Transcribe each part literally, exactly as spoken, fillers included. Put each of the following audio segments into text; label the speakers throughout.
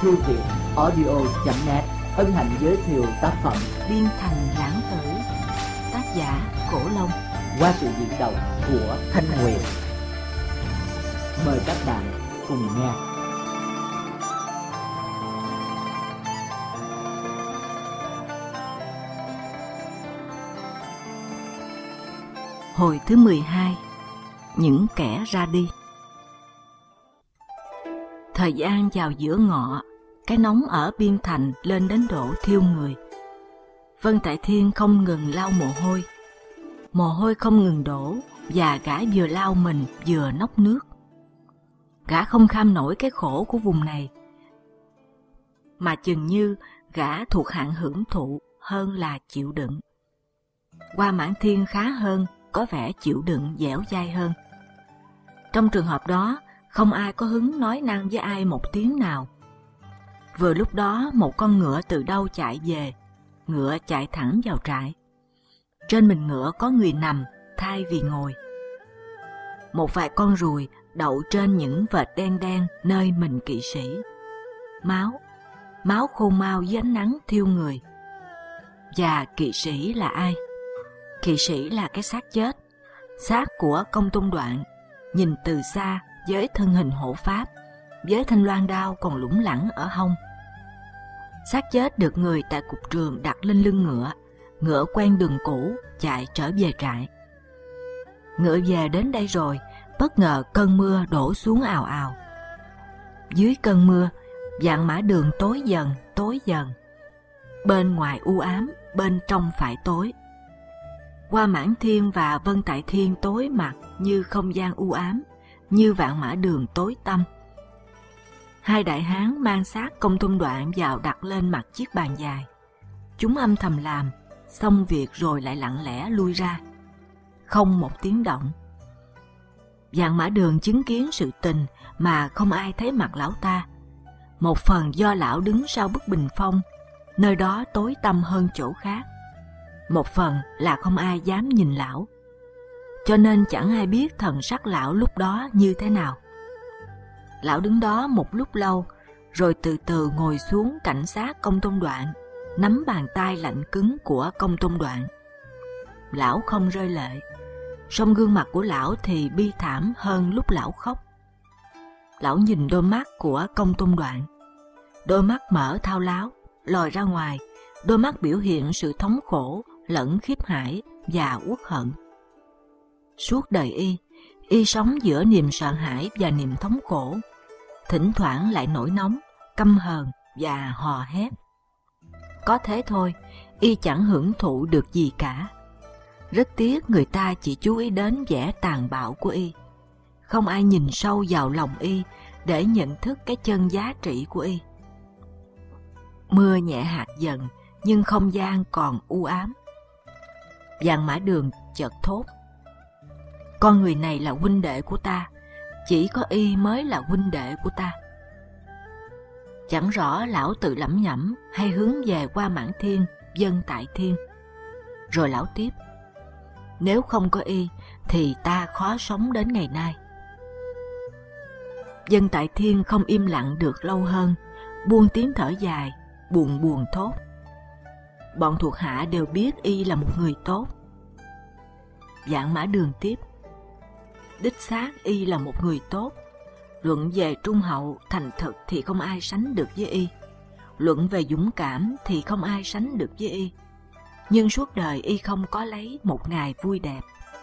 Speaker 1: thư viện audio chấm net hân hạnh giới thiệu tác phẩm
Speaker 2: Biên Thành Lãng Tử, tác giả Cổ Long,
Speaker 1: qua sự diễn đọc của Thanh Huyền. Mời các bạn cùng nghe.
Speaker 2: Hồi thứ mười hai. Những kẻ ra đi. Thời gian vào giữa ngọ, cái nóng ở Biên Thành lên đến độ thiêu người. Vân Tại Thiên không ngừng lau mồ hôi. Mồ hôi không ngừng đổ, và gã vừa lau mình vừa nốc nước. Gã không kham nổi cái khổ của vùng này, mà chừng như gã thuộc hạng hưởng thụ hơn là chịu đựng. Hoa Mãn Thiên khá hơn, có vẻ chịu đựng dẻo dai hơn. Trong trường hợp đó, không ai có hứng nói năng với ai một tiếng nào. Vừa lúc đó, một con ngựa từ đâu chạy về. Ngựa chạy thẳng vào trại. Trên mình ngựa có người nằm thay vì ngồi. Một vài con ruồi đậu trên những vệt đen đen nơi mình kỵ sĩ. Máu, máu khô mau dưới ánh nắng thiêu người. Và kỵ sĩ là ai? Kỵ sĩ là cái xác chết, xác của Công Tôn Đoạn, nhìn từ xa với thân hình hộ pháp, với thanh loan đao còn lủng lẳng ở hông. Xác chết được người tại cục trường đặt lên lưng ngựa, ngựa quen đường cũ chạy trở về trại. Ngựa về đến đây rồi, bất ngờ cơn mưa đổ xuống ào ào. Dưới cơn mưa, vạn mã đường tối dần, tối dần. Bên ngoài u ám, bên trong phải tối. Hoa Mãn Thiên và Vân Tại Thiên tối mặt như không gian u ám, như vạn mã đường tối tăm. Hai đại hán mang xác Công Tôn Đoạn vào đặt lên mặt chiếc bàn dài. Chúng âm thầm làm, xong việc rồi lại lặng lẽ lui ra. Không một tiếng động. Vạn mã đường chứng kiến sự tình mà không ai thấy mặt lão ta. Một phần do lão đứng sau bức bình phong, nơi đó tối tăm hơn chỗ khác. Một phần là không ai dám nhìn lão, cho nên chẳng ai biết thần sắc lão lúc đó như thế nào. Lão đứng đó một lúc lâu, rồi từ từ ngồi xuống cạnh xác Công Tôn Đoạn, nắm bàn tay lạnh cứng của Công Tôn Đoạn. Lão không rơi lệ, song gương mặt của lão thì bi thảm hơn lúc lão khóc. Lão nhìn đôi mắt của Công Tôn Đoạn, đôi mắt mở thao láo, lòi ra ngoài, đôi mắt biểu hiện sự thống khổ lẫn khiếp hãi và uất hận. Suốt đời y, y sống giữa niềm sợ hãi và niềm thống khổ, thỉnh thoảng lại nổi nóng, căm hờn và hò hét. Có thế thôi, y chẳng hưởng thụ được gì cả. Rất tiếc người ta chỉ chú ý đến vẻ tàn bạo của y, không ai nhìn sâu vào lòng y để nhận thức cái chân giá trị của y. Mưa nhẹ hạt dần, nhưng không gian còn u ám. Vạn mã đường chợt thốt: con người này là huynh đệ của ta, chỉ có y mới là huynh đệ của ta. Chẳng rõ lão tự lẩm nhẩm hay hướng về Hoa Mãn Thiên, Vân Tại Thiên. Rồi lão tiếp: nếu không có y thì ta khó sống đến ngày nay. Vân Tại Thiên không im lặng được lâu hơn, buông tiếng thở dài, buồn buồn thốt: bọn thuộc hạ đều biết y là một người tốt. Vạn mã đường tiếp: đích xác y là một người tốt. Luận về trung hậu, thành thực thì không ai sánh được với y. Luận về dũng cảm thì không ai sánh được với y. Nhưng suốt đời y không có lấy một ngày vui đẹp.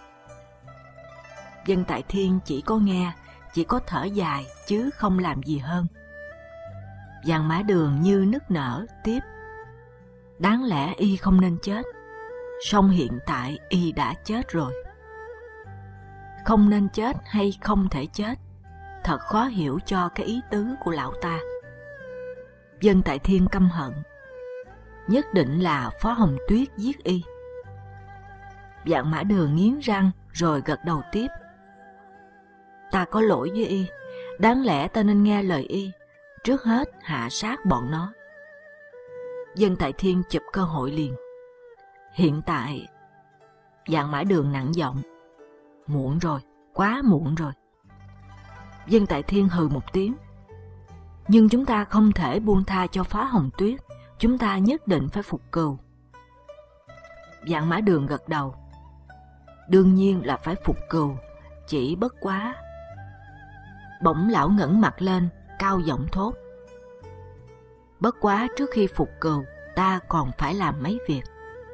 Speaker 2: Vân Tại Thiên chỉ có nghe, chỉ có thở dài chứ không làm gì hơn. Vạn mã đường như nức nở tiếp: đáng lẽ y không nên chết, song hiện tại y đã chết rồi. Không nên chết hay không thể chết, thật khó hiểu cho cái ý tứ của lão ta. Vân Tại Thiên căm hận, nhất định là Phó Hồng Tuyết giết y. Vạn mã đường nghiến răng rồi gật đầu tiếp: ta có lỗi với y, đáng lẽ ta nên nghe lời y, trước hết hạ sát bọn nó. Vân Tại Thiên chụp cơ hội liền: hiện tại. Vạn mã đường nặng giọng: muộn rồi, quá muộn rồi. Vân Tại Thiên hừ một tiếng: Nhưng chúng ta không thể buông tha cho Phá Hồng Tuyết, chúng ta nhất định phải phục cừu. Vạn Mã Đường gật đầu. Đương nhiên là phải phục cừu, chỉ bất quá. Bỗng lão ngẩng mặt lên, cao giọng thốt. Bất quá trước khi phục cừu, ta còn phải làm mấy việc.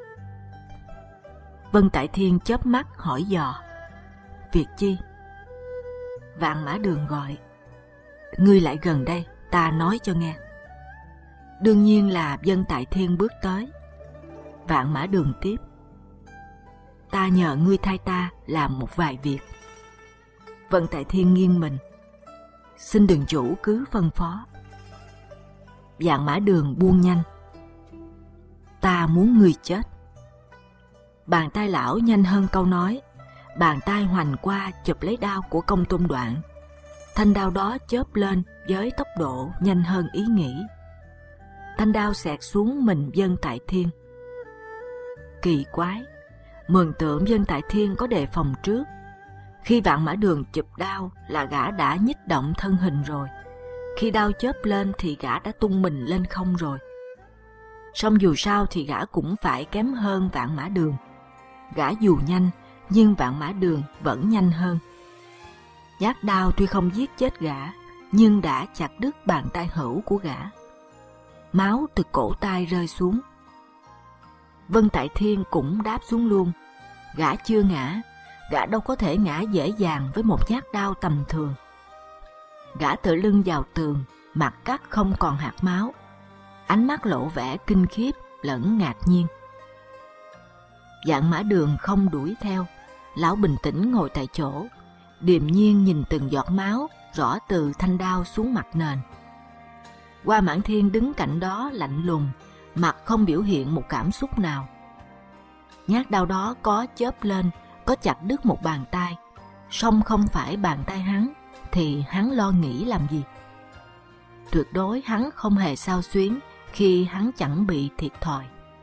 Speaker 2: Vân Tại Thiên chớp mắt hỏi dò. Việc chi? Vạn Mã Đường gọi. Ngươi lại gần đây, ta nói cho nghe. Đương nhiên là Vân Tại Thiên bước tới. Vạn Mã Đường tiếp. Ta nhờ ngươi thay ta làm một vài việc. Vân Tại Thiên nghiêng mình. Xin đường chủ cứ phân phó. Vạn Mã Đường buông nhanh. Ta muốn ngươi chết. Bàn tay lão nhanh hơn câu nói. Bàn tay hoành qua chụp lấy đao của Công Tôn Đoạn. Thanh đao đó chớp lên với tốc độ nhanh hơn ý nghĩ. Thanh đao xẹt xuống mình Vân Tại Thiên. Kỳ quái, mường tượng Vân Tại Thiên có đề phòng trước. Khi Vạn Mã Đường chụp đao là gã đã nhích động thân hình rồi. Khi đao chớp lên thì gã đã tung mình lên không rồi. Song dù sao thì gã cũng phải kém hơn Vạn Mã Đường. Gã dù nhanh, nhưng Vạn Mã Đường vẫn nhanh hơn. Nhát đao tuy không giết chết gã, nhưng đã chặt đứt bàn tay hữu của gã. Máu từ cổ tay rơi xuống. Vân Tại Thiên cũng đáp xuống luôn. Gã chưa ngã, gã đâu có thể ngã dễ dàng với một nhát đao tầm thường. Gã tựa lưng vào tường, mặt cắt không còn hạt máu. Ánh mắt lộ vẻ kinh khiếp lẫn ngạc nhiên. Vạn Mã Đường không đuổi theo. Lão bình tĩnh ngồi tại chỗ, điềm nhiên nhìn từng giọt máu rõ từ thanh đao xuống mặt nền. Hoa Mãn Thiên đứng cạnh đó lạnh lùng, mặt không biểu hiện một cảm xúc nào. Nhát đao đó có chớp lên, có chặt đứt một bàn tay, song không phải bàn tay hắn, thì hắn lo nghĩ làm gì? Tuyệt đối hắn không hề xao xuyến khi hắn chẳng bị thiệt thòi.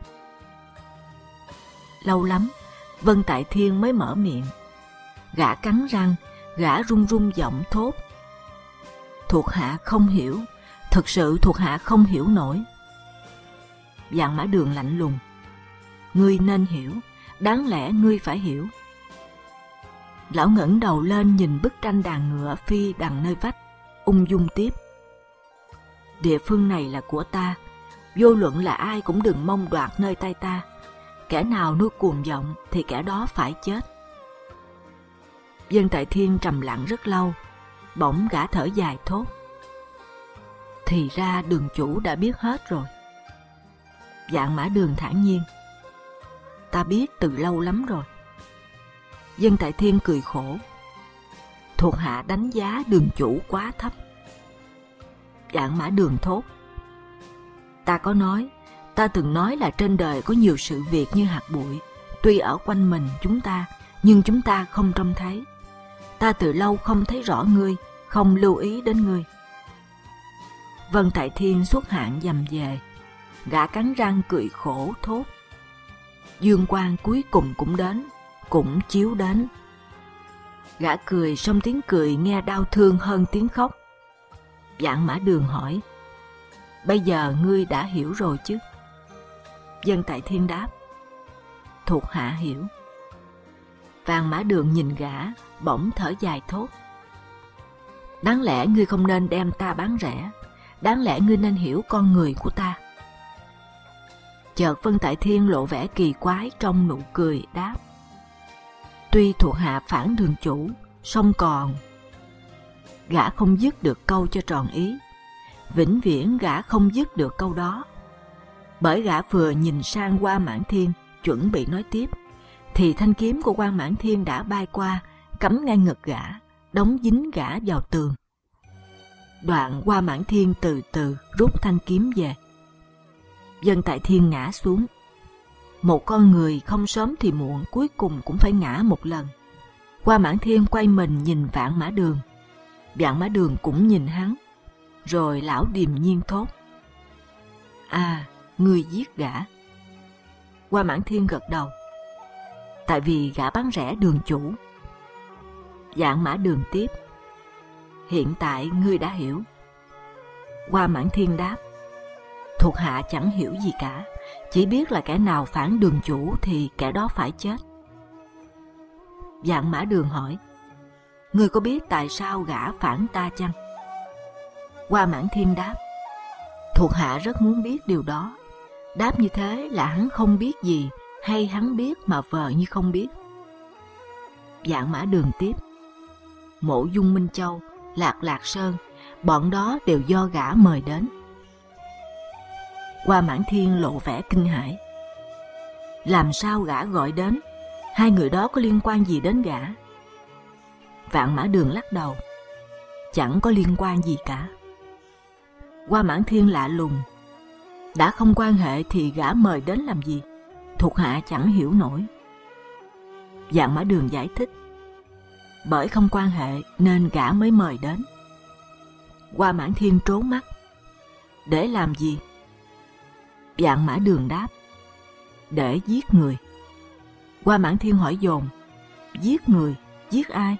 Speaker 2: Lâu lắm, Vân Tại Thiên mới mở miệng. Gã cắn răng, gã run run giọng thốt. Thuộc hạ không hiểu, thực sự thuộc hạ không hiểu nổi. Vạn Mã Đường lạnh lùng. Ngươi nên hiểu, đáng lẽ ngươi phải hiểu. Lão ngẩng đầu lên nhìn bức tranh đàn ngựa phi đằng nơi vách, ung dung tiếp. Địa phương này là của ta, vô luận là ai cũng đừng mong đoạt nơi tay ta. Kẻ nào nuôi cuồng vọng thì kẻ đó phải chết. Vân Tại Thiên trầm lặng rất lâu, bỗng gã thở dài thốt. Thì ra đường chủ đã biết hết rồi. Vạn Mã Đường thản nhiên. Ta biết từ lâu lắm rồi. Vân Tại Thiên cười khổ. Thuộc hạ đánh giá đường chủ quá thấp. Vạn Mã Đường thốt. Ta có nói, ta từng nói là trên đời có nhiều sự việc như hạt bụi, tuy ở quanh mình chúng ta, nhưng chúng ta không trông thấy. Ta từ lâu không thấy rõ ngươi, không lưu ý đến ngươi. Vân Tại Thiên xuất hạn dầm về, gã cắn răng cười khổ thốt. Dương quang cuối cùng cũng đến, cũng chiếu đến. Gã cười, song tiếng cười nghe đau thương hơn tiếng khóc. Vạn Mã Đường hỏi. Bây giờ ngươi đã hiểu rồi chứ? Vân Tại Thiên đáp. Thuộc hạ hiểu. Vạn Mã Đường nhìn gã, bỗng thở dài thốt. Đáng lẽ ngươi không nên đem ta bán rẻ. Đáng lẽ ngươi nên hiểu con người của ta. Chợt Vân Tại Thiên lộ vẻ kỳ quái trong nụ cười đáp. Tuy thuộc hạ phản đường chủ, song còn... Gã không dứt được câu cho tròn ý. Vĩnh viễn gã không dứt được câu đó. Bởi gã vừa nhìn sang Hoa Mãn Thiên, chuẩn bị nói tiếp, thì thanh kiếm của Hoa Mãn Thiên đã bay qua, cắm ngay ngực gã, đóng dính gã vào tường. Đoạn Hoa Mãn Thiên từ từ rút thanh kiếm về. Vân Tại Thiên ngã xuống. Một con người không sớm thì muộn cuối cùng cũng phải ngã một lần. Hoa Mãn Thiên quay mình nhìn Vạn Mã Đường. Vạn Mã Đường cũng nhìn hắn. Rồi lão điềm nhiên thốt. À, ngươi giết gã. Hoa Mãn Thiên gật đầu. Tại vì gã bán rẻ đường chủ. Vạn Mã Đường tiếp. Hiện tại ngươi đã hiểu. Hoa Mãn Thiên đáp: Thuộc hạ chẳng hiểu gì cả, chỉ biết là kẻ nào phản đường chủ thì kẻ đó phải chết. Vạn Mã Đường hỏi: Ngươi có biết tại sao gã phản ta chăng? Hoa Mãn Thiên đáp: Thuộc hạ rất muốn biết điều đó. Đáp như thế là hắn không biết gì, hay hắn biết mà vờ như không biết? Vạn Mã Đường tiếp: Mộ Dung Minh Châu, Lạc Lạc Sơn, bọn đó đều do gã mời đến. Hoa Mãn Thiên lộ vẻ kinh hãi. Làm sao gã gọi đến? Hai người đó có liên quan gì đến gã? Vạn Mã Đường lắc đầu: Chẳng có liên quan gì cả. Hoa Mãn Thiên lạ lùng: Đã không quan hệ thì gã mời đến làm gì? Thuộc hạ chẳng hiểu nổi. Vạn Mã Đường giải thích: Bởi không quan hệ nên gã mới mời đến. Hoa Mãn Thiên trố mắt: Để làm gì? Vạn Mã Đường đáp: Để giết người. Hoa Mãn Thiên hỏi dồn: Giết người? Giết ai?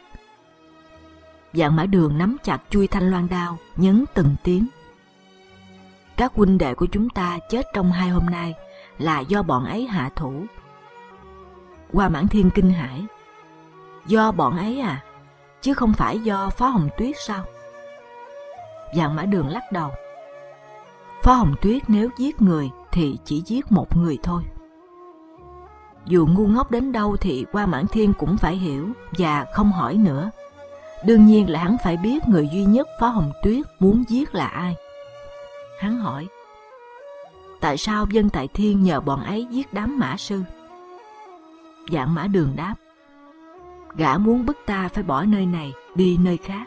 Speaker 2: Vạn Mã Đường nắm chặt chuôi thanh loan đao, nhấn từng tiếng: Các huynh đệ của chúng ta chết trong hai hôm nay là do bọn ấy hạ thủ. Hoa Mãn Thiên kinh hãi: Do bọn ấy à? Chứ không phải do Phó Hồng Tuyết sao? Vạn Mã Đường lắc đầu: Phó Hồng Tuyết nếu giết người thì chỉ giết một người thôi. Dù ngu ngốc đến đâu thì Hoa Mãn Thiên cũng phải hiểu và không hỏi nữa. Đương nhiên là hắn phải biết người duy nhất Phó Hồng Tuyết muốn giết là ai. Hắn hỏi: Tại sao Vân Tại Thiên nhờ bọn ấy giết đám mã sư? Vạn Mã Đường đáp: Gã muốn bức ta phải bỏ nơi này đi nơi khác.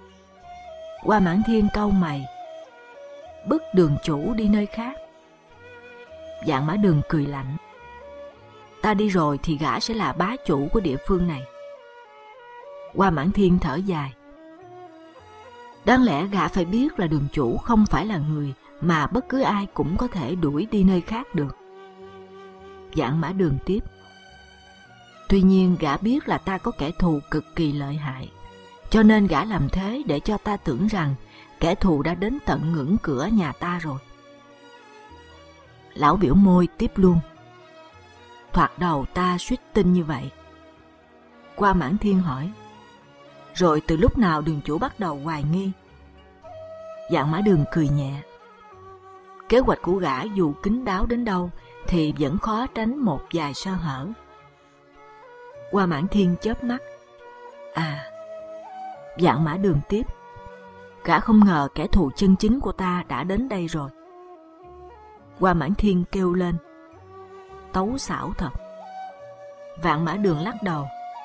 Speaker 2: Hoa Mãn Thiên cau mày: Bức đường chủ đi nơi khác? Vạn Mã Đường cười lạnh: Ta đi rồi thì gã sẽ là bá chủ của địa phương này. Hoa Mãn Thiên thở dài: Đáng lẽ gã phải biết là đường chủ không phải là người mà bất cứ ai cũng có thể đuổi đi nơi khác được. Vạn Mã Đường tiếp: Tuy nhiên gã biết là ta có kẻ thù cực kỳ lợi hại, cho nên gã làm thế để cho ta tưởng rằng kẻ thù đã đến tận ngưỡng cửa nhà ta rồi. Lão biểu môi tiếp luôn: Thoạt đầu ta suýt tin như vậy. Hoa Mãn Thiên hỏi: Rồi từ lúc nào đường chủ bắt đầu hoài nghi? Vạn Mã Đường cười nhẹ: Kế hoạch của gã dù kín đáo đến đâu thì vẫn khó tránh một vài sơ hở. Hoa Mãn Thiên chớp mắt: À. Vạn Mã Đường tiếp: Gã không ngờ kẻ thù chân chính của ta đã đến đây rồi. Hoa Mãn Thiên kêu lên: Tấu xảo thật. Vạn Mã Đường lắc đầu: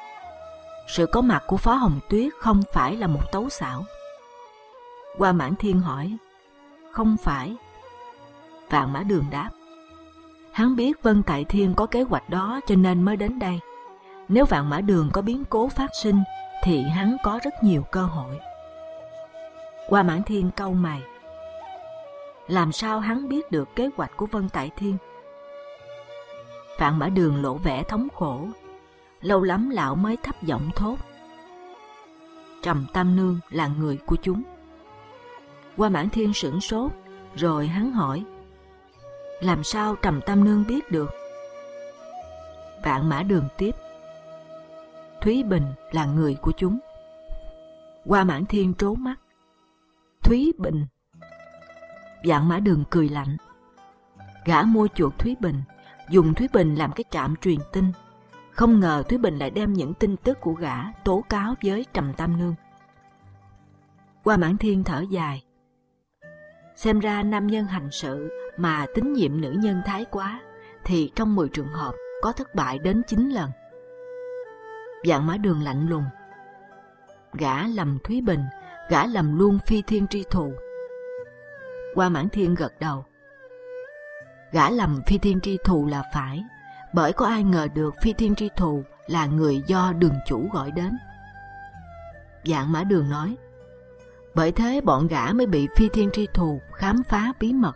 Speaker 2: Sự có mặt của Phó Hồng Tuyết không phải là một tấu xảo. Hoa Mãn Thiên hỏi: Không phải? Vạn Mã Đường đáp: Hắn biết Vân Tại Thiên có kế hoạch đó cho nên mới đến đây. Nếu Vạn Mã Đường có biến cố phát sinh thì hắn có rất nhiều cơ hội. Hoa Mãn Thiên cau mày: Làm sao hắn biết được kế hoạch của Vân Tại Thiên? Vạn Mã Đường lộ vẻ thống khổ. Lâu lắm lão mới thấp giọng thốt: Trầm Tam Nương là người của chúng. Hoa Mãn Thiên sửng sốt, rồi hắn hỏi: Làm sao Trầm Tam Nương biết được? Vạn Mã Đường tiếp: Thúy Bình là người của chúng. Hoa Mãn Thiên trố mắt: Thúy Bình? Vạn Mã Đường cười lạnh: Gã mua chuộc Thúy Bình, dùng Thúy Bình làm cái trạm truyền tin. Không ngờ Thúy Bình lại đem những tin tức của gã tố cáo với Trầm Tam Nương. Hoa Mãn Thiên thở dài: Xem ra nam nhân hành sự mà tín nhiệm nữ nhân thái quá thì trong mười trường hợp có thất bại đến chín lần. Vạn Mã Đường lạnh lùng: Gã lầm Thúy Bình, gã lầm luôn Phi Thiên Tri Thù. Hoa Mãn Thiên gật đầu: Gã lầm Phi Thiên Tri Thù là phải, bởi có ai ngờ được Phi Thiên Tri Thù là người do đường chủ gọi đến. Vạn Mã Đường nói: Bởi thế bọn gã mới bị Phi Thiên Tri Thù khám phá bí mật.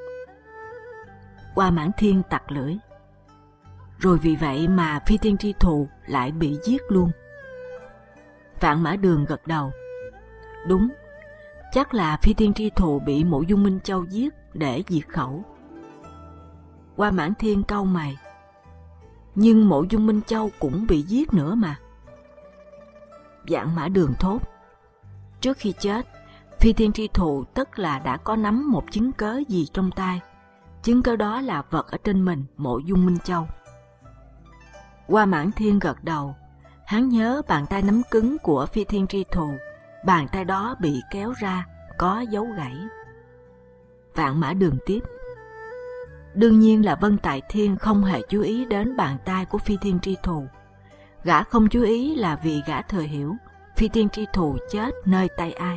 Speaker 2: Hoa Mãn Thiên tặc lưỡi: Rồi vì vậy mà Phi Thiên Tri Thù lại bị giết luôn. Vạn Mã Đường gật đầu: Đúng, Chắc là Phi Thiên Tri Thù bị Mộ Dung Minh Châu giết để diệt khẩu. Hoa Mãn Thiên cau mày. Nhưng Mộ Dung Minh Châu cũng bị giết nữa mà. Vạn Mã Đường thốt. Trước khi chết, Phi Thiên Tri Thù tức là đã có nắm một chứng cớ gì trong tay. Chứng cớ đó là vật ở trên mình Mộ Dung Minh Châu. Hoa Mãn Thiên gật đầu. Hắn nhớ bàn tay nắm cứng của Phi Thiên Tri Thù. Bàn tay đó bị kéo ra, có dấu gãy. Vạn Mã Đường tiếp. Đương nhiên là Vân Tại Thiên không hề chú ý đến bàn tay của Phi Thiên Tri Thù. Gã không chú ý là vì gã thừa hiểu Phi Thiên Tri Thù chết nơi tay ai.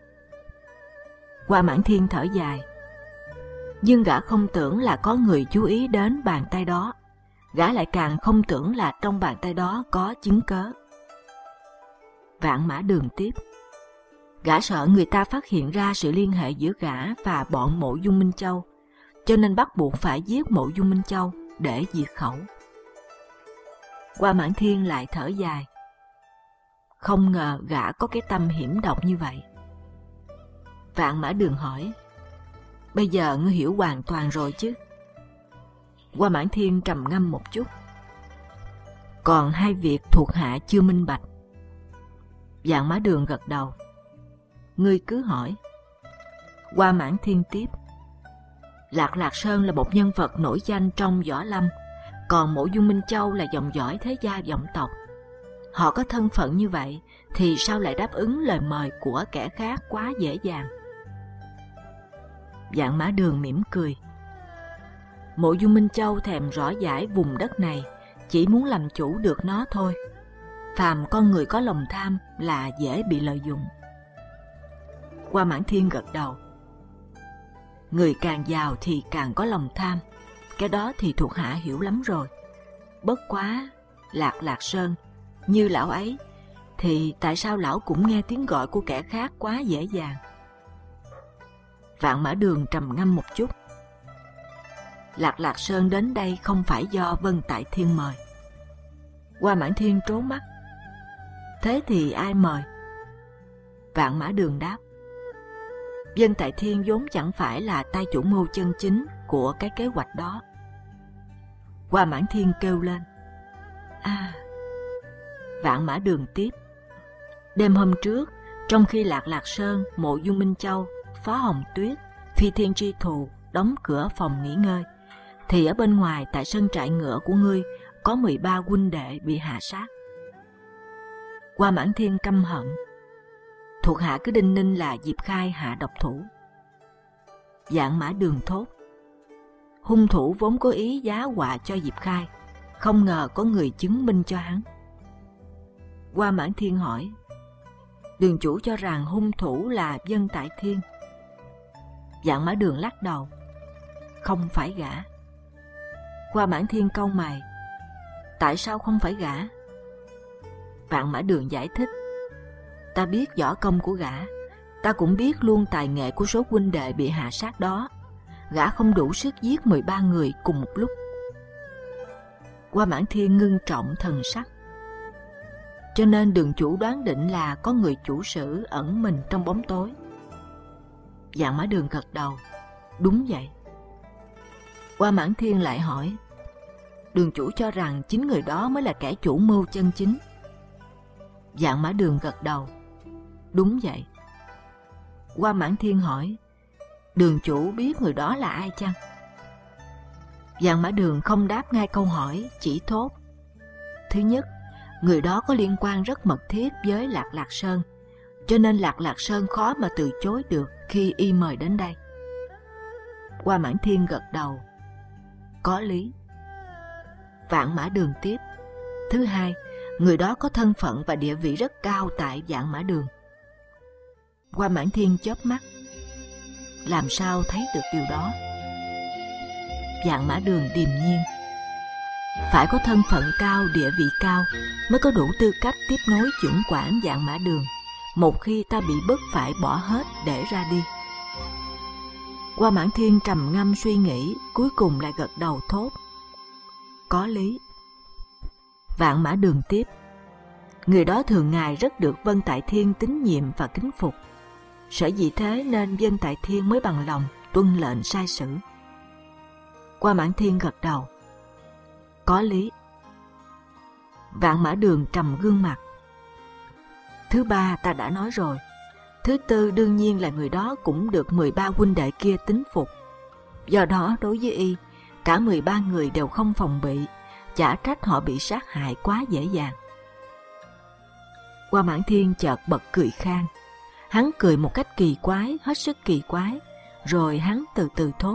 Speaker 2: Hoa Mãn Thiên thở dài. Nhưng gã không tưởng là có người chú ý đến bàn tay đó. Gã lại càng không tưởng là trong bàn tay đó có chứng cớ. Vạn Mã Đường tiếp. Gã sợ người ta phát hiện ra sự liên hệ giữa gã và bọn Mộ Dung Minh Châu, cho nên bắt buộc phải giết Mộ Dung Minh Châu để diệt khẩu. Hoa Mãn Thiên lại thở dài. Không ngờ gã có cái tâm hiểm độc như vậy. Vạn Mã Đường hỏi. Bây giờ ngươi hiểu hoàn toàn rồi chứ? Hoa Mãn Thiên trầm ngâm một chút. Còn hai việc thuộc hạ chưa minh bạch. Vạn Mã Đường gật đầu. Ngươi cứ hỏi. Hoa Mãn Thiên tiếp. Lạc Lạc Sơn là một nhân vật nổi danh trong võ lâm, còn Mộ Dung Minh Châu là dòng dõi thế gia vọng tộc. Họ có thân phận như vậy thì sao lại đáp ứng lời mời của kẻ khác quá dễ dàng? Vạn Mã Đường mỉm cười. Mộ Dung Minh Châu thèm rõ giải vùng đất này, chỉ muốn làm chủ được nó thôi. Phàm con người có lòng tham là dễ bị lợi dụng. Hoa Mãn Thiên gật đầu. Người càng giàu thì càng có lòng tham, cái đó thì thuộc hạ hiểu lắm rồi. Bất quá, Lạc Lạc Sơn, như lão ấy, thì tại sao lão cũng nghe tiếng gọi của kẻ khác quá dễ dàng? Vạn Mã Đường trầm ngâm một chút. Lạc Lạc Sơn đến đây không phải do Vân Tại Thiên mời. Hoa Mãn Thiên trố mắt. Thế thì ai mời? Vạn Mã Đường đáp. Vân Tại Thiên vốn chẳng phải là tay chủ mưu chân chính của cái kế hoạch đó. Hoa Mãn Thiên kêu lên. À. Vạn Mã Đường tiếp. Đêm hôm trước, trong khi Lạc Lạc Sơn, Mộ Dung Minh Châu, Phó Hồng Tuyết, Phi Thiên Tri Thù đóng cửa phòng nghỉ ngơi, thì ở bên ngoài tại sân trại ngựa của ngươi có mười ba huynh đệ bị hạ sát. Hoa Mãn Thiên căm hận. Thuộc hạ cứ đinh ninh là Diệp Khai hạ độc thủ. Vạn Mã Đường thốt. Hung thủ vốn có ý giá họa cho Diệp Khai, không ngờ có người chứng minh cho hắn. Hoa Mãn Thiên hỏi. Đường chủ cho rằng hung thủ là Vân Tại Thiên. Vạn Mã Đường lắc đầu. Không phải gã. Hoa Mãn Thiên cau mày. Tại sao không phải gã? Vạn Mã Đường giải thích. Ta biết võ công của gã, ta cũng biết luôn tài nghệ của số huynh đệ bị hạ sát đó. Gã không đủ sức giết mười ba người cùng một lúc. Hoa Mãn Thiên ngưng trọng thần sắc. Cho nên đường chủ đoán định là có người chủ sử ẩn mình trong bóng tối. Vạn Mã Đường gật đầu. Đúng vậy. Hoa Mãn Thiên lại hỏi. Đường chủ cho rằng chính người đó mới là kẻ chủ mưu chân chính. Vạn Mã Đường gật đầu. Đúng vậy. Hoa Mãn Thiên hỏi. Đường chủ biết người đó là ai chăng? Vạn Mã Đường không đáp ngay câu hỏi, chỉ thốt. Thứ nhất, người đó có liên quan rất mật thiết với Lạc Lạc Sơn, cho nên Lạc Lạc Sơn khó mà từ chối được khi y mời đến đây. Hoa Mãn Thiên gật đầu. Có lý. Vạn Mã Đường tiếp. Thứ hai, người đó có thân phận và địa vị rất cao tại Vạn Mã Đường. Hoa Mãn Thiên chớp mắt. Làm sao thấy được điều đó? Vạn Mã Đường điềm nhiên. Phải có thân phận cao, địa vị cao mới có đủ tư cách tiếp nối chưởng quản Vạn Mã Đường, một khi ta bị bức phải bỏ hết để ra đi. Hoa Mãn Thiên trầm ngâm suy nghĩ, cuối cùng lại gật đầu thốt. Có lý. Vạn Mã Đường tiếp. Người đó thường ngày rất được Vân Tại Thiên tín nhiệm và kính phục. Sở dĩ thế nên Vân Tại Thiên mới bằng lòng tuân lệnh sai sử. Qua Mãn Thiên gật đầu. Có lý. Vạn Mã Đường trầm gương mặt. Thứ ba ta đã nói rồi. Thứ tư đương nhiên là người đó cũng được mười ba huynh đệ kia tín phục. Do đó đối với y, cả mười ba người đều không phòng bị, chả trách họ bị sát hại quá dễ dàng. Qua Mãn Thiên chợt bật cười khan. Hắn cười một cách kỳ quái, hết sức kỳ quái, rồi hắn từ từ thốt.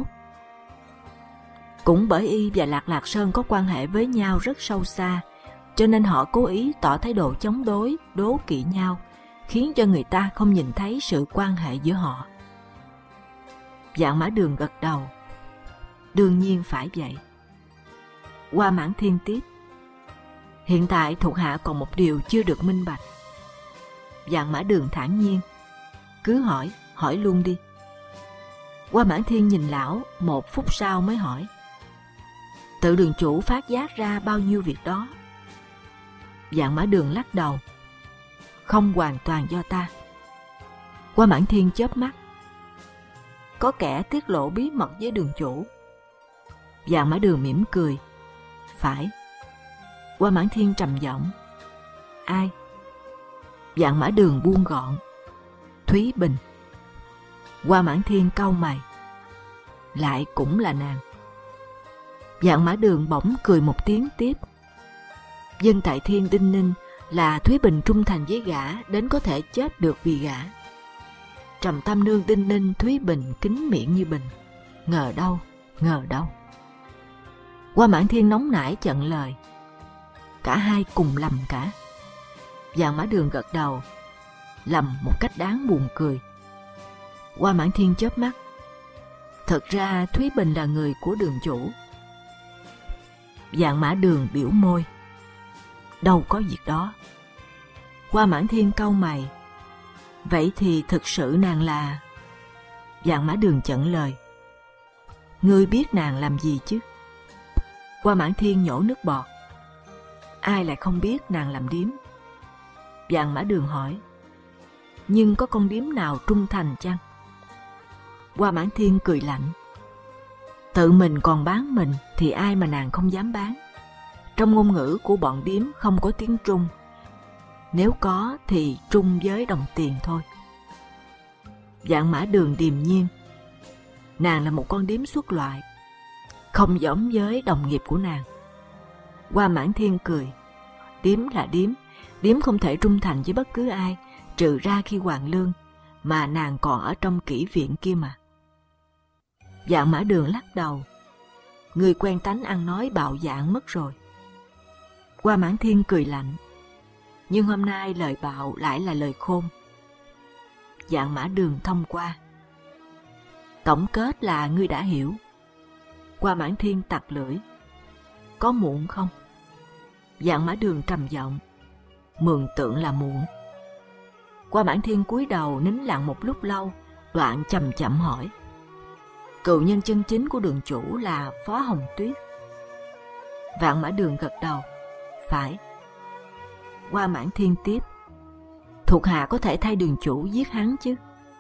Speaker 2: Cũng bởi y và Lạc Lạc Sơn có quan hệ với nhau rất sâu xa, cho nên họ cố ý tỏ thái độ chống đối, đố kỵ nhau, khiến cho người ta không nhìn thấy sự quan hệ giữa họ. Vạn Mã Đường gật đầu. Đương nhiên phải vậy. Qua Mãn Thiên tiếp. Hiện tại thuộc hạ còn một điều chưa được minh bạch. Vạn Mã Đường thản nhiên. Cứ hỏi, hỏi luôn đi. Qua Mãn Thiên nhìn lão, một phút sau mới hỏi. Tự đường chủ phát giác ra bao nhiêu việc đó? Vạn Mã Đường lắc đầu. Không hoàn toàn do ta. Qua Mãn Thiên chớp mắt. Có kẻ tiết lộ bí mật với đường chủ. Vạn Mã Đường mỉm cười. Phải. Qua Mãn Thiên trầm giọng. Ai? Vạn Mã Đường buông gọn. Thúy Bình. Qua Mãn Thiên cau mày. Lại cũng là nàng. Vạn Mã Đường bỗng cười một tiếng tiếp. Vân Tại Thiên đinh ninh là Thúy Bình trung thành với gã đến có thể chết được vì gã. Trầm Tam Nương đinh ninh Thúy Bình kín miệng như bình. Ngờ đâu, ngờ đâu. Qua Mãn Thiên nóng nảy chặn lời. Cả hai cùng lầm cả. Vạn Mã Đường gật đầu. Lầm một cách đáng buồn cười. Qua Mãn Thiên chớp mắt. Thật ra Thúy Bình là người của đường chủ. Vạn Mã Đường biểu môi. Đâu có việc đó. Qua Mãn Thiên cau mày. Vậy thì thực sự nàng là... Vạn Mã Đường chặn lời. Ngươi biết nàng làm gì chứ? Qua Mãn Thiên nhổ nước bọt. Ai lại không biết nàng làm điếm? Vạn Mã Đường hỏi. Nhưng có con điếm nào trung thành chăng? Qua Mãn Thiên cười lạnh. Tự mình còn bán mình thì ai mà nàng không dám bán. Trong ngôn ngữ của bọn điếm không có tiếng trung. Nếu có thì trung với đồng tiền thôi. Vạn Mã Đường điềm nhiên. Nàng là một con điếm xuất loại, không giống với đồng nghiệp của nàng. Qua Mãn Thiên cười. Điếm là điếm, điếm không thể trung thành với bất cứ ai, trừ ra khi hoàn lương, mà nàng còn ở trong kỹ viện kia mà. Vạn Mã Đường lắc đầu. Người quen tánh ăn nói bạo dạn mất rồi. Qua Mãn Thiên cười lạnh. Nhưng hôm nay lời bạo lại là lời khôn. Vạn Mã Đường thông qua. Tổng kết là ngươi đã hiểu. Qua Mãn Thiên tặc lưỡi. Có muộn không? Vạn Mã Đường trầm giọng. Mường tượng là muộn. Qua Mãn Thiên cúi đầu nín lặng một lúc lâu, đoạn chậm chậm hỏi. Cựu nhân chân chính của đường chủ là Phó Hồng Tuyết. Vạn Mã Đường gật đầu. Phải. Qua Mãn Thiên tiếp. Thuộc hạ có thể thay đường chủ giết hắn chứ?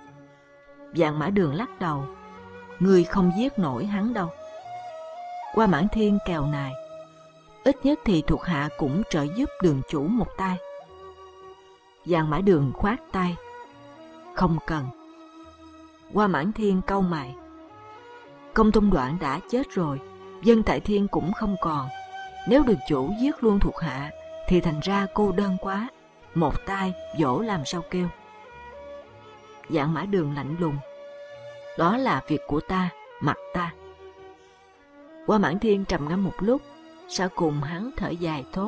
Speaker 2: Vạn Mã Đường lắc đầu. Ngươi không giết nổi hắn đâu. Qua Mãn Thiên kèo nài. Ít nhất thì thuộc hạ cũng trợ giúp đường chủ một tay. Vạn Mã Đường khoát tay. Không cần. Qua Mãn Thiên cau mày. Công Tôn Đoạn đã chết rồi, Vân Tại Thiên cũng không còn. Nếu đường chủ giết luôn thuộc hạ thì thành ra cô đơn quá, một tay dỗ làm sao kêu. Vạn Mã Đường lạnh lùng. Đó là việc của ta, mặc ta. Qua Mãn Thiên trầm ngâm một lúc, sau cùng hắn thở dài thốt.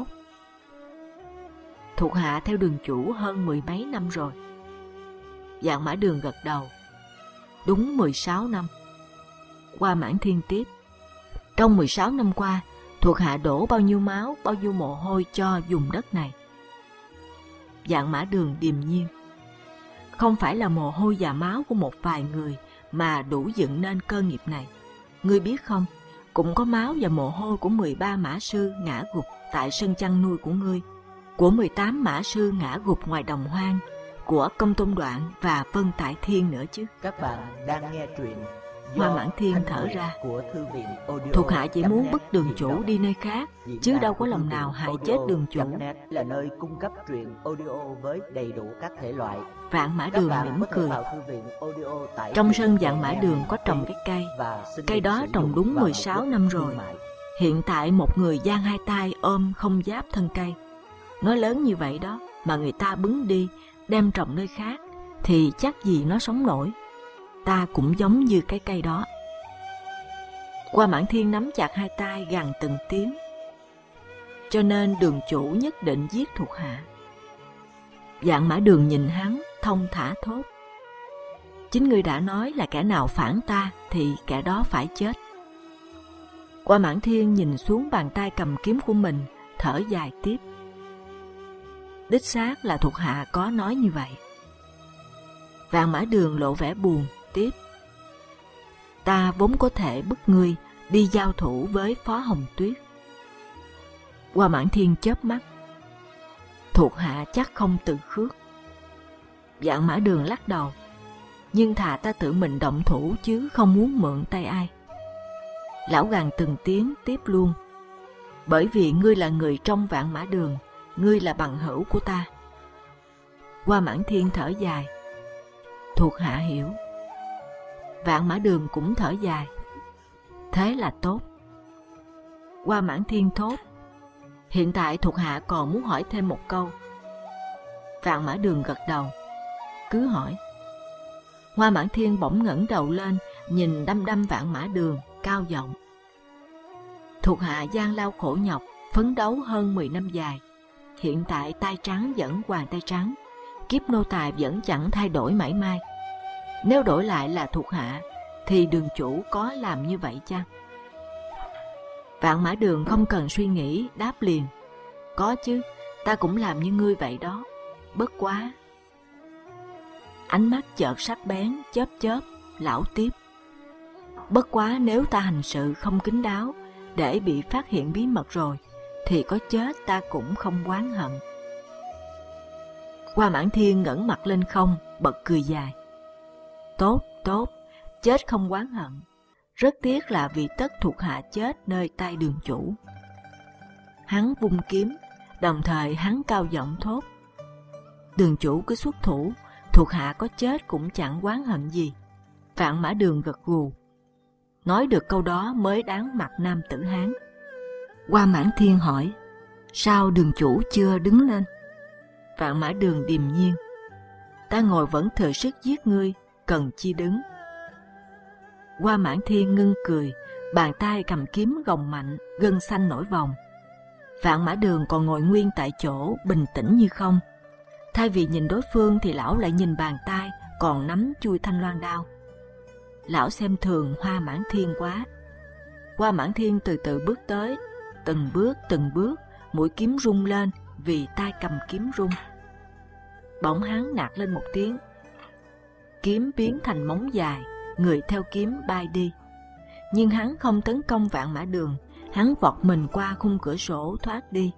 Speaker 2: Thuộc hạ theo đường chủ hơn mười mấy năm rồi. Vạn Mã Đường gật đầu. Đúng mười sáu năm. Qua Mãn Thiên tiếp. Trong mười sáu năm qua, thuộc hạ đổ bao nhiêu máu, bao nhiêu mồ hôi cho vùng đất này. Vạn Mã Đường điềm nhiên. Không phải là mồ hôi và máu của một vài người mà đủ dựng nên cơ nghiệp này. Ngươi biết không, cũng có máu và mồ hôi của mười ba mã sư ngã gục tại sân chăn nuôi của ngươi, của mười tám mã sư ngã gục ngoài đồng hoang, của Công Tôn Đoạn và Vân Tại Thiên nữa chứ.
Speaker 1: Các bạn đang nghe truyện
Speaker 2: Hoa Mãn Thiên thở ra.
Speaker 1: Của thư viện audio.
Speaker 2: Thuộc hạ chỉ muốn bức đường chủ đi nơi khác, chứ đâu có lòng nào hại chết đường chủ.
Speaker 1: Là nơi cung cấp truyện audio với đầy đủ các thể loại.
Speaker 2: Vạn Mã Đường mỉm cười. Trong sân Vạn Mã Đường có trồng cái cây. Cây đó trồng đúng mười sáu năm rồi. Hiện tại một người giang hai tay ôm không giáp thân cây. Nó lớn như vậy đó mà người ta bứng đi đem trồng nơi khác thì chắc gì nó sống nổi. Ta cũng giống như cái cây đó. Hoa Mãn Thiên nắm chặt hai tay gằn từng tiếng. Cho nên đường chủ nhất định giết thuộc hạ. Vạn Mã Đường nhìn hắn thông thả thốt: chính ngươi đã nói là kẻ nào phản ta thì kẻ đó phải chết. Hoa Mãn Thiên nhìn xuống bàn tay cầm kiếm của mình, thở dài tiếp: đích xác là thuộc hạ có nói như vậy. Vạn Mã Đường lộ vẻ buồn tiếp: ta vốn có thể bức ngươi đi giao thủ với Phó Hồng Tuyết. Hoa Mãn Thiên chớp mắt: thuộc hạ chắc không tự khước. Vạn Mã Đường lắc đầu: nhưng thà ta tự mình động thủ chứ không muốn mượn tay ai. Lão gằn từng tiếng tiếp luôn: bởi vì ngươi là người trong Vạn Mã Đường, ngươi là bằng hữu của ta. Hoa Mãn Thiên thở dài: thuộc hạ hiểu. Vạn Mã Đường cũng thở dài: thế là tốt. Hoa Mãn Thiên thốt: hiện tại thuộc hạ còn muốn hỏi thêm một câu. Vạn Mã Đường gật đầu: cứ hỏi. Hoa Mãn Thiên bỗng ngẩng đầu lên, nhìn đăm đăm Vạn Mã Đường, cao giọng: thuộc hạ gian lao khổ nhọc, phấn đấu hơn mười năm dài. Hiện tại tay trắng vẫn hoàng tay trắng, kiếp nô tài vẫn chẳng thay đổi mảy may. Nếu đổi lại là thuộc hạ, thì đường chủ có làm như vậy chăng? Vạn Mã Đường không cần suy nghĩ, đáp liền: có chứ, ta cũng làm như ngươi vậy đó. Bất quá. Ánh mắt chợt sắc bén, chớp chớp, lão tiếp: bất quá nếu ta hành sự không kín đáo, để bị phát hiện bí mật rồi, thì có chết ta cũng không oán hận. Hoa Mãn Thiên ngẩng mặt lên không, bật cười dài: tốt, tốt, chết không oán hận. Rất tiếc là vì tất thuộc hạ chết nơi tay đường chủ. Hắn vung kiếm, đồng thời hắn cao giọng thốt: đường chủ cứ xuất thủ, thuộc hạ có chết cũng chẳng oán hận gì. Vạn Mã Đường gật gù. Nói được câu đó mới đáng mặt nam tử Hán. Hoa Mãn Thiên hỏi: sao đường chủ chưa đứng lên? Vạn Mã Đường điềm nhiên: ta ngồi vẫn thừa sức giết ngươi, cần chi đứng. Hoa Mãn Thiên ngưng cười, bàn tay cầm kiếm gồng mạnh, gân xanh nổi vòng. Vạn Mã Đường còn ngồi nguyên tại chỗ, bình tĩnh như không. Thay vì nhìn đối phương thì lão lại nhìn bàn tay còn nắm chui thanh loan đao. Lão xem thường Hoa Mãn Thiên quá. Hoa Mãn Thiên từ từ bước tới, từng bước từng bước, mũi kiếm rung lên vì tay cầm kiếm rung. Bỗng hắn nạt lên một tiếng, kiếm biến thành móng dài, người theo kiếm bay đi. Nhưng hắn không tấn công Vạn Mã Đường, hắn vọt mình qua khung cửa sổ thoát đi.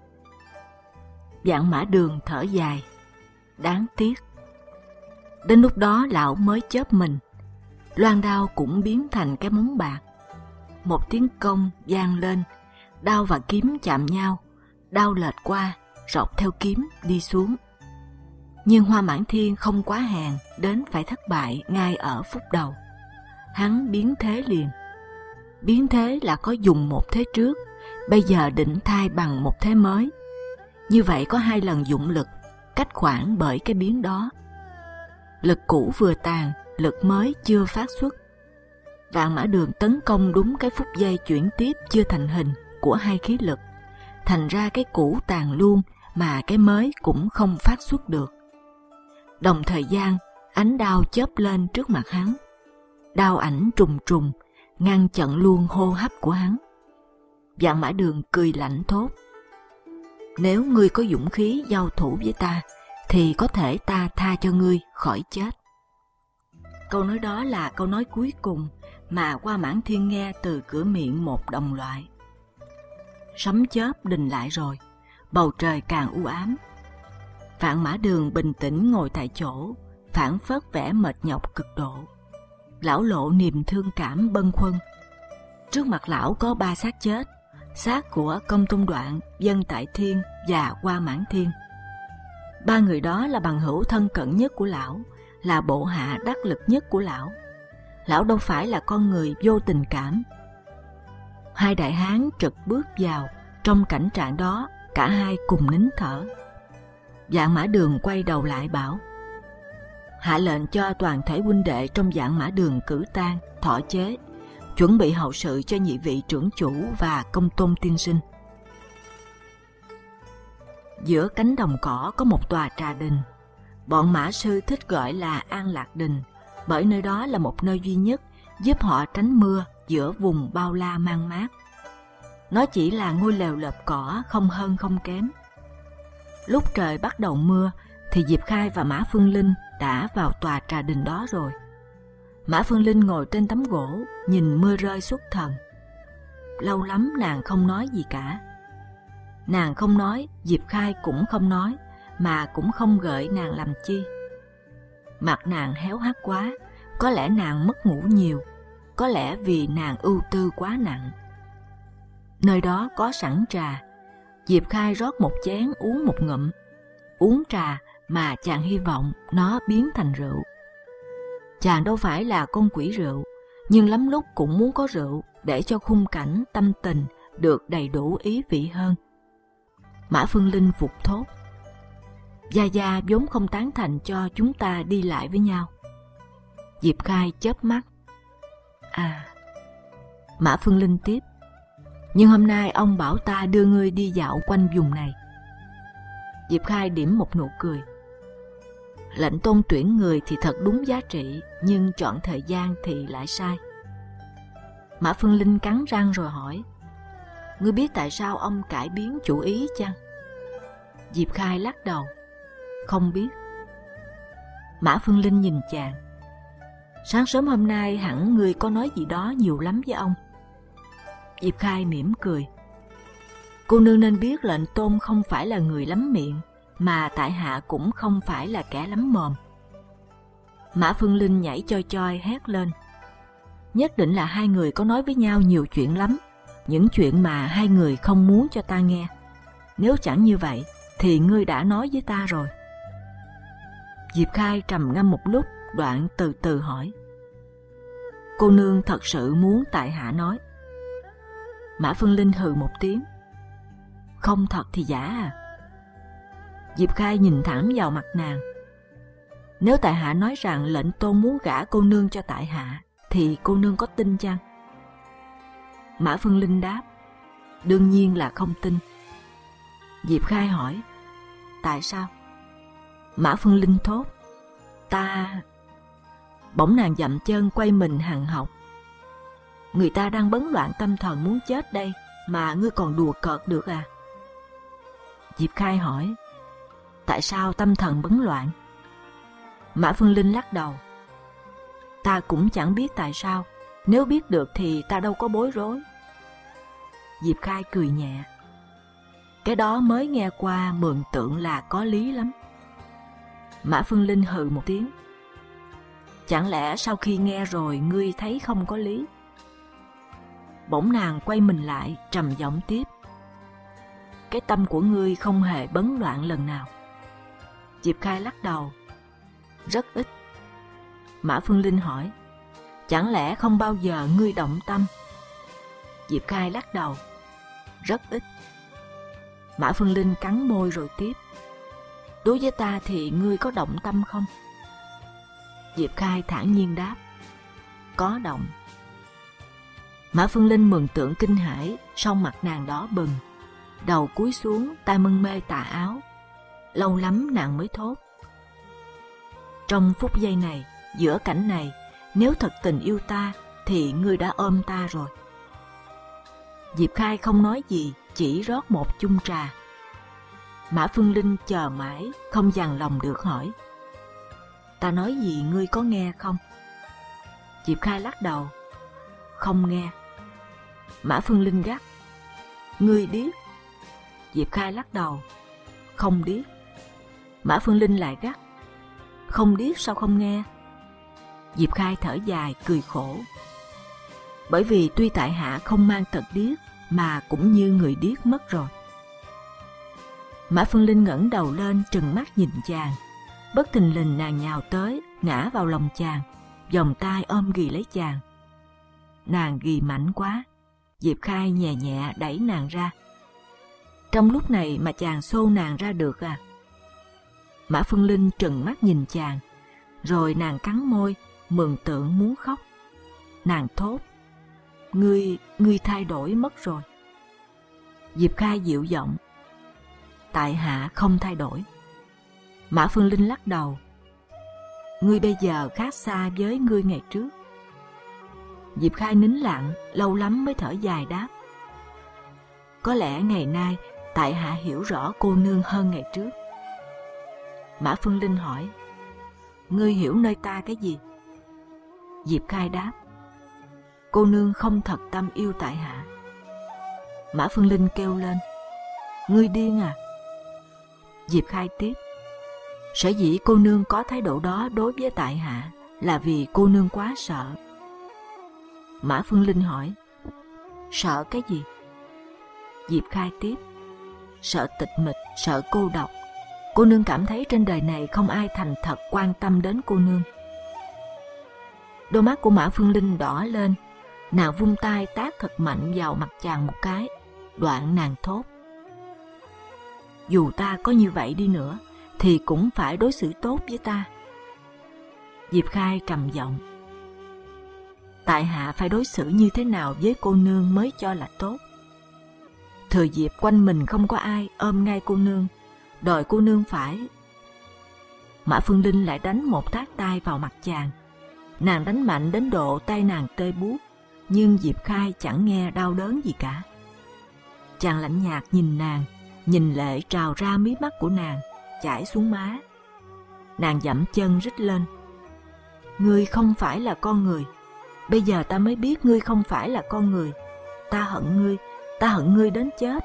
Speaker 2: Vạn Mã Đường thở dài: đáng tiếc. Đến lúc đó lão mới chớp mình, loan đao cũng biến thành cái móng bạc. Một tiếng công vang lên, đao và kiếm chạm nhau, đao lệch qua, rọc theo kiếm đi xuống. Nhưng Hoa Mãn Thiên không quá hèn đến phải thất bại ngay ở phút đầu. Hắn biến thế liền. Biến thế là có dùng một thế trước, bây giờ định thay bằng một thế mới. Như vậy có hai lần dụng lực, cách khoảng bởi cái biến đó. Lực cũ vừa tàn, lực mới chưa phát xuất. Vạn Mã Đường tấn công đúng cái phút giây chuyển tiếp chưa thành hình của hai khí lực, thành ra cái cũ tàn luôn mà cái mới cũng không phát xuất được. Đồng thời gian, ánh đao chớp lên trước mặt hắn, đao ảnh trùng trùng ngăn chặn luôn hô hấp của hắn. Vạn Mã Đường cười lạnh thốt: nếu ngươi có dũng khí giao thủ với ta, thì có thể ta tha cho ngươi khỏi chết. Câu nói đó là câu nói cuối cùng mà Hoa Mãn Thiên nghe từ cửa miệng một đồng loại. Sấm chớp đình lại rồi, bầu trời càng u ám. Vạn Mã Đường bình tĩnh ngồi tại chỗ, phảng phất vẻ mệt nhọc cực độ. Lão lộ niềm thương cảm bâng khuâng. Trước mặt lão có ba xác chết, xác của Công Tôn Đoạn, Dân Tại Thiên và Hoa Mãn Thiên. Ba người đó là bằng hữu thân cận nhất của lão, là bộ hạ đắc lực nhất của lão. Lão đâu phải là con người vô tình cảm. Hai đại hán trực bước vào, trong cảnh trạng đó cả hai cùng nín thở. Vạn Mã Đường quay đầu lại bảo: hạ lệnh cho toàn thể huynh đệ trong Vạn Mã Đường cử tang, thọ chế, chuẩn bị hậu sự cho nhị vị trưởng chủ và Công Tôn tiên sinh. Giữa cánh đồng cỏ có một tòa trà đình. Bọn mã sư thích gọi là An Lạc Đình, bởi nơi đó là một nơi duy nhất giúp họ tránh mưa giữa vùng bao la mang mát. Nó chỉ là ngôi lều lợp cỏ, không hơn không kém. Lúc trời bắt đầu mưa thì Diệp Khai và Mã Phương Linh đã vào tòa trà đình đó rồi. Mã Phương Linh ngồi trên tấm gỗ, nhìn mưa rơi xuất thần. Lâu lắm nàng không nói gì cả. Nàng không nói, Diệp Khai cũng không nói, mà cũng không gợi nàng làm chi. Mặt nàng héo hắt quá, có lẽ nàng mất ngủ nhiều, có lẽ vì nàng ưu tư quá nặng. Nơi đó có sẵn trà. Diệp Khai rót một chén uống một ngụm. Uống trà mà chàng hy vọng nó biến thành rượu. Chàng đâu phải là con quỷ rượu, nhưng lắm lúc cũng muốn có rượu để cho khung cảnh tâm tình được đầy đủ ý vị hơn. Mã Phương Linh phục thốt: Gia Gia vốn không tán thành cho chúng ta đi lại với nhau. Diệp Khai chớp mắt: À. Mã Phương Linh tiếp: Nhưng hôm nay ông bảo ta đưa ngươi đi dạo quanh vùng này. Diệp Khai điểm một nụ cười: Lệnh Tôn tuyển người thì thật đúng giá trị, nhưng chọn thời gian thì lại sai. Mã Phương Linh cắn răng rồi hỏi: Ngươi biết tại sao ông cải biến chủ ý chăng? Diệp Khai lắc đầu: Không biết. Mã Phương Linh nhìn chàng: Sáng sớm hôm nay hẳn ngươi có nói gì đó nhiều lắm với ông. Diệp Khai mỉm cười: Cô nương nên biết lệnh Tôn không phải là người lắm miệng, mà tại hạ cũng không phải là kẻ lắm mồm. Mã Phương Linh nhảy choi choi hét lên: Nhất định là hai người có nói với nhau nhiều chuyện lắm, những chuyện mà hai người không muốn cho ta nghe. Nếu chẳng như vậy thì ngươi đã nói với ta rồi. Diệp Khai trầm ngâm một lúc, đoạn từ từ hỏi: Cô nương thật sự muốn tại hạ nói? Mã Phương Linh hừ một tiếng: Không thật thì giả à. Diệp Khai nhìn thẳng vào mặt nàng: Nếu tại hạ nói rằng lệnh Tôn muốn gả cô nương cho tại hạ, thì cô nương có tin chăng? Mã Phương Linh đáp: Đương nhiên là không tin. Diệp Khai hỏi: Tại sao? Mã Phương Linh thốt: Ta... Bỗng nàng dậm chân quay mình hằn học: Người ta đang bấn loạn tâm thần muốn chết đây, mà ngươi còn đùa cợt được à? Diệp Khai hỏi: Tại sao tâm thần bấn loạn? Mã Phương Linh lắc đầu: Ta cũng chẳng biết tại sao, nếu biết được thì ta đâu có bối rối. Diệp Khai cười nhẹ: Cái đó mới nghe qua mường tượng là có lý lắm. Mã Phương Linh hừ một tiếng: Chẳng lẽ sau khi nghe rồi ngươi thấy không có lý? Bỗng nàng quay mình lại, trầm giọng tiếp: Cái tâm của ngươi không hề bấn loạn lần nào. Diệp Khai lắc đầu: Rất ít. Mã Phương Linh hỏi: Chẳng lẽ không bao giờ ngươi động tâm? Diệp Khai lắc đầu: Rất ít. Mã Phương Linh cắn môi rồi tiếp: Đối với ta thì ngươi có động tâm không? Diệp Khai thản nhiên đáp: Có động. Mã Phương Linh mường tượng kinh hãi, song mặt nàng đỏ bừng, đầu cúi xuống, tay mân mê tà áo. Lâu lắm nàng mới thốt: Trong phút giây này, giữa cảnh này, nếu thật tình yêu ta thì ngươi đã ôm ta rồi. Diệp Khai không nói gì, chỉ rót một chung trà. Mã Phương Linh chờ mãi, không dằn lòng được hỏi: Ta nói gì ngươi có nghe không? Diệp Khai lắc đầu: Không nghe. Mã Phương Linh gắt: Ngươi điếc? Diệp Khai lắc đầu: Không điếc. Mã Phương Linh lại gắt: Không điếc sao không nghe? Diệp Khai thở dài cười khổ. Bởi vì tuy tại hạ không mang tật điếc, mà cũng như người điếc mất rồi. Mã Phương Linh ngẩng đầu lên trừng mắt nhìn chàng. Bất thình lình nàng nhào tới, ngã vào lòng chàng, vòng tay ôm ghì lấy chàng. Nàng ghì mạnh quá, Diệp Khai nhẹ nhẹ đẩy nàng ra. Trong lúc này mà chàng xô nàng ra được à? Mã Phương Linh trừng mắt nhìn chàng, rồi nàng cắn môi, mường tượng muốn khóc. Nàng thốt: Ngươi, ngươi thay đổi mất rồi. Diệp Khai dịu giọng: Tại hạ không thay đổi. Mã Phương Linh lắc đầu: Ngươi bây giờ khác xa với ngươi ngày trước. Diệp Khai nín lặng, lâu lắm mới thở dài đáp: Có lẽ ngày nay tại hạ hiểu rõ cô nương hơn ngày trước. Mã Phương Linh hỏi: Ngươi hiểu nơi ta cái gì? Diệp Khai đáp: Cô nương không thật tâm yêu tại hạ. Mã Phương Linh kêu lên: Ngươi điên à? Diệp Khai tiếp: Sở dĩ cô nương có thái độ đó đối với tại hạ là vì cô nương quá sợ. Mã Phương Linh hỏi: Sợ cái gì? Diệp Khai tiếp: Sợ tịch mịch, sợ cô độc. Cô nương cảm thấy trên đời này không ai thành thật quan tâm đến cô nương. Đôi mắt của Mã Phương Linh đỏ lên, nàng vung tay tát thật mạnh vào mặt chàng một cái, đoạn nàng thốt: Dù ta có như vậy đi nữa, thì cũng phải đối xử tốt với ta. Diệp Khai trầm giọng: Tại hạ phải đối xử như thế nào với cô nương mới cho là tốt? Thừa dịp quanh mình không có ai, ôm ngay cô nương, đòi cô nương phải. Mã Phương Linh lại đánh một tát tay vào mặt chàng. Nàng đánh mạnh đến độ tay nàng tê buốt, nhưng Diệp Khai chẳng nghe đau đớn gì cả. Chàng lạnh nhạt nhìn nàng, nhìn lệ trào ra mí mắt của nàng, chảy xuống má. Nàng dậm chân rít lên: Ngươi không phải là con người. Bây giờ ta mới biết ngươi không phải là con người. Ta hận ngươi, ta hận ngươi đến chết.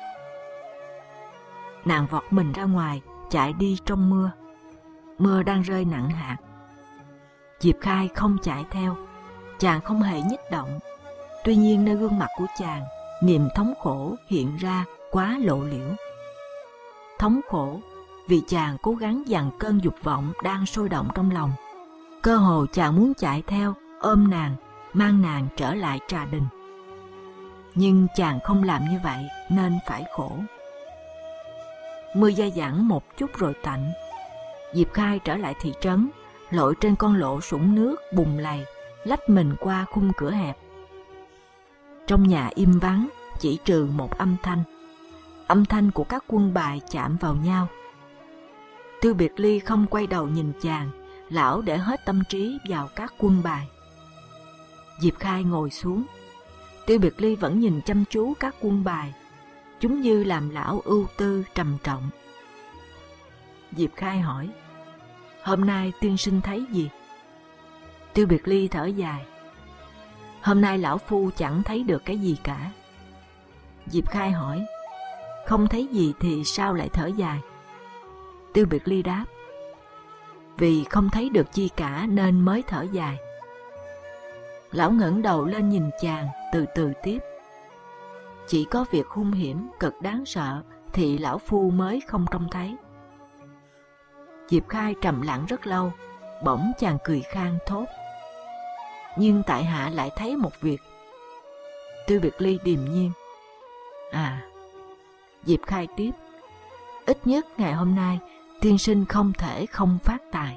Speaker 2: Nàng vọt mình ra ngoài, chạy đi trong mưa. Mưa đang rơi nặng hạt. Diệp Khai không chạy theo, chàng không hề nhích động. Tuy nhiên nơi gương mặt của chàng, niềm thống khổ hiện ra quá lộ liễu. Thống khổ vì chàng cố gắng dằn cơn dục vọng đang sôi động trong lòng. Cơ hồ chàng muốn chạy theo, ôm nàng, mang nàng trở lại Trà Đình. Nhưng chàng không làm như vậy nên phải khổ. Mưa dai dẳng một chút rồi tạnh. Diệp Khai trở lại thị trấn, lội trên con lộ sũng nước bùn lầy, lách mình qua khung cửa hẹp. Trong nhà im vắng, chỉ trừ một âm thanh. Âm thanh của các quân bài chạm vào nhau. Tiêu Biệt Ly không quay đầu nhìn chàng, lão để hết tâm trí vào các quân bài. Diệp Khai ngồi xuống. Tiêu Biệt Ly vẫn nhìn chăm chú các quân bài, chúng như làm lão ưu tư trầm trọng. Diệp Khai hỏi: Hôm nay tiên sinh thấy gì? Tiêu Biệt Ly thở dài: Hôm nay lão phu chẳng thấy được cái gì cả. Diệp Khai hỏi: Không thấy gì thì sao lại thở dài? Tiêu Biệt Ly đáp: Vì không thấy được chi cả nên mới thở dài. Lão ngẩng đầu lên nhìn chàng, từ từ tiếp: Chỉ có việc hung hiểm cực đáng sợ thì lão phu mới không trông thấy. Diệp Khai trầm lặng rất lâu, bỗng chàng cười khan thốt: Nhưng tại hạ lại thấy một việc. Tiêu Biệt Ly điềm nhiên: À. Diệp Khai tiếp: Ít nhất ngày hôm nay tiên sinh không thể không phát tài.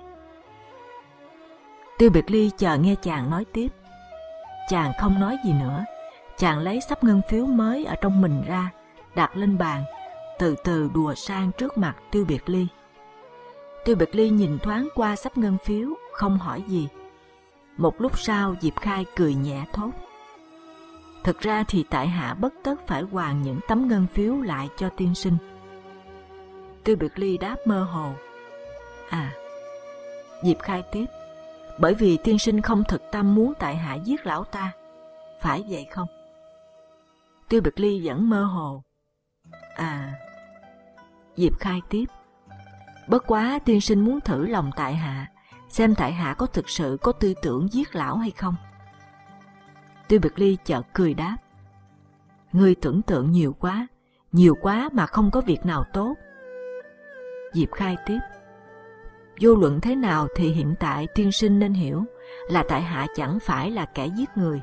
Speaker 2: Tiêu Biệt Ly chờ nghe chàng nói tiếp. Chàng không nói gì nữa. Chàng lấy sắp ngân phiếu mới ở trong mình ra, đặt lên bàn, từ từ đùa sang trước mặt Tiêu Biệt Ly. Tiêu Biệt Ly nhìn thoáng qua sắp ngân phiếu, không hỏi gì. Một lúc sau Diệp Khai cười nhẹ thốt: Thực ra thì tại hạ bất tất phải hoàn những tấm ngân phiếu lại cho tiên sinh. Tiêu Biệt Ly đáp mơ hồ: À. Diệp Khai tiếp: Bởi vì tiên sinh không thực tâm muốn tại hạ giết lão ta, phải vậy không? Tiêu Biệt Ly vẫn mơ hồ: À. Diệp Khai tiếp: Bất quá tiên sinh muốn thử lòng tại hạ, xem tại hạ có thực sự có tư tưởng giết lão hay không. Tiêu Biệt Ly chợt cười đáp: ngươi tưởng tượng nhiều quá, nhiều quá mà không có việc nào tốt. Diệp Khai tiếp: vô luận thế nào thì hiện tại tiên sinh nên hiểu là tại hạ chẳng phải là kẻ giết người.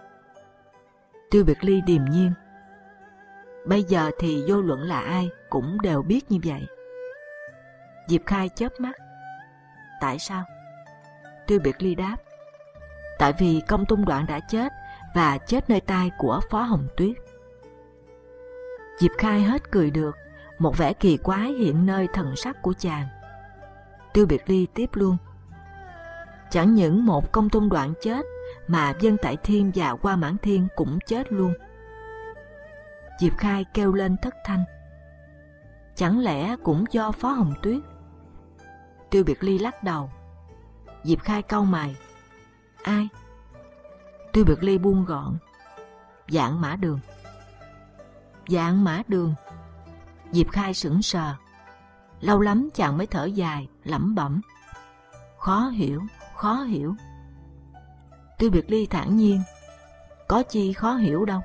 Speaker 2: Tiêu Biệt Ly điềm nhiên: bây giờ thì vô luận là ai cũng đều biết như vậy. Diệp Khai chớp mắt: tại sao? Tiêu Biệt Ly đáp: tại vì Công Tung Đoạn đã chết, và chết nơi tay của Phó Hồng Tuyết. Diệp Khai hết cười được, một vẻ kỳ quái hiện nơi thần sắc của chàng. Tiêu Biệt Ly tiếp luôn: chẳng những một Công Tung Đoạn chết, mà Vân Tại Thiên và Hoa Mãn Thiên cũng chết luôn. Diệp Khai kêu lên thất thanh: chẳng lẽ cũng do Phó Hồng Tuyết? Tiêu Biệt Ly lắc đầu. Diệp Khai cau mày: ai? Tiêu Biệt Ly buông gọn: Vạn Mã Đường. Vạn Mã Đường? Diệp Khai sững sờ, lâu lắm chàng mới thở dài, lẩm bẩm: khó hiểu, khó hiểu. Tiêu Biệt Ly thản nhiên: có chi khó hiểu đâu.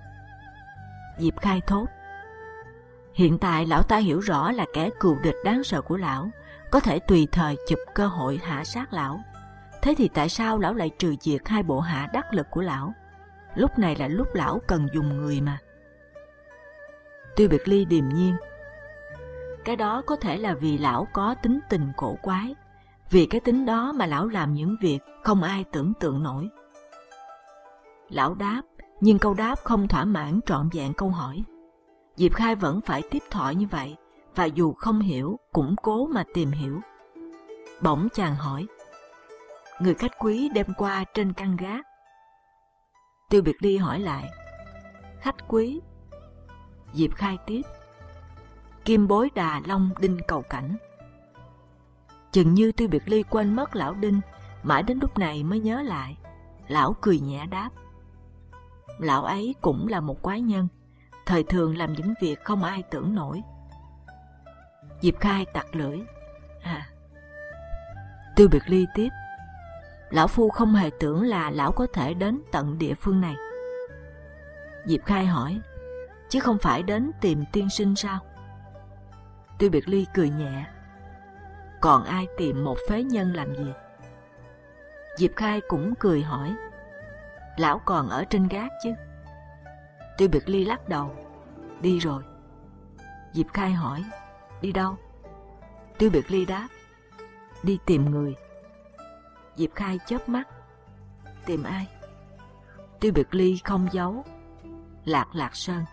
Speaker 2: Diệp Khai thốt: hiện tại lão ta hiểu rõ là kẻ cừu địch đáng sợ của lão, có thể tùy thời chụp cơ hội hạ sát lão. Thế thì tại sao lão lại trừ diệt hai bộ hạ đắc lực của lão? Lúc này là lúc lão cần dùng người mà. Tiêu Biệt Ly điềm nhiên: cái đó có thể là vì lão có tính tình cổ quái, vì cái tính đó mà lão làm những việc không ai tưởng tượng nổi. Lão đáp, nhưng câu đáp không thỏa mãn trọn vẹn câu hỏi. Diệp Khai vẫn phải tiếp thọ như vậy, và dù không hiểu cũng cố mà tìm hiểu. Bỗng chàng hỏi: người khách quý đêm qua trên căn gác? Tiêu Biệt Ly hỏi lại: khách quý? Diệp Khai tiếp: Kim Bối Đà Long Đinh Cầu Cảnh. Chừng như Tiêu Biệt Ly quên mất lão Đinh, mãi đến lúc này mới nhớ lại. Lão cười nhẹ đáp: lão ấy cũng là một quái nhân, thời thường làm những việc không ai tưởng nổi. Diệp Khai tặc lưỡi: à. Tiêu Biệt Ly tiếp: lão phu không hề tưởng là lão có thể đến tận địa phương này. Diệp Khai hỏi: chứ không phải đến tìm tiên sinh sao? Tiêu Biệt Ly cười nhẹ: còn ai tìm một phế nhân làm gì? Diệp Khai cũng cười hỏi: lão còn ở trên gác chứ? Tiêu Biệt Ly lắc đầu: đi rồi. Diệp Khai hỏi: đi đâu? Tiêu Biệt Ly đáp: đi tìm người. Diệp Khai chớp mắt: tìm ai? Tiêu Biệt Ly không giấu: Lạc Lạc Sơn.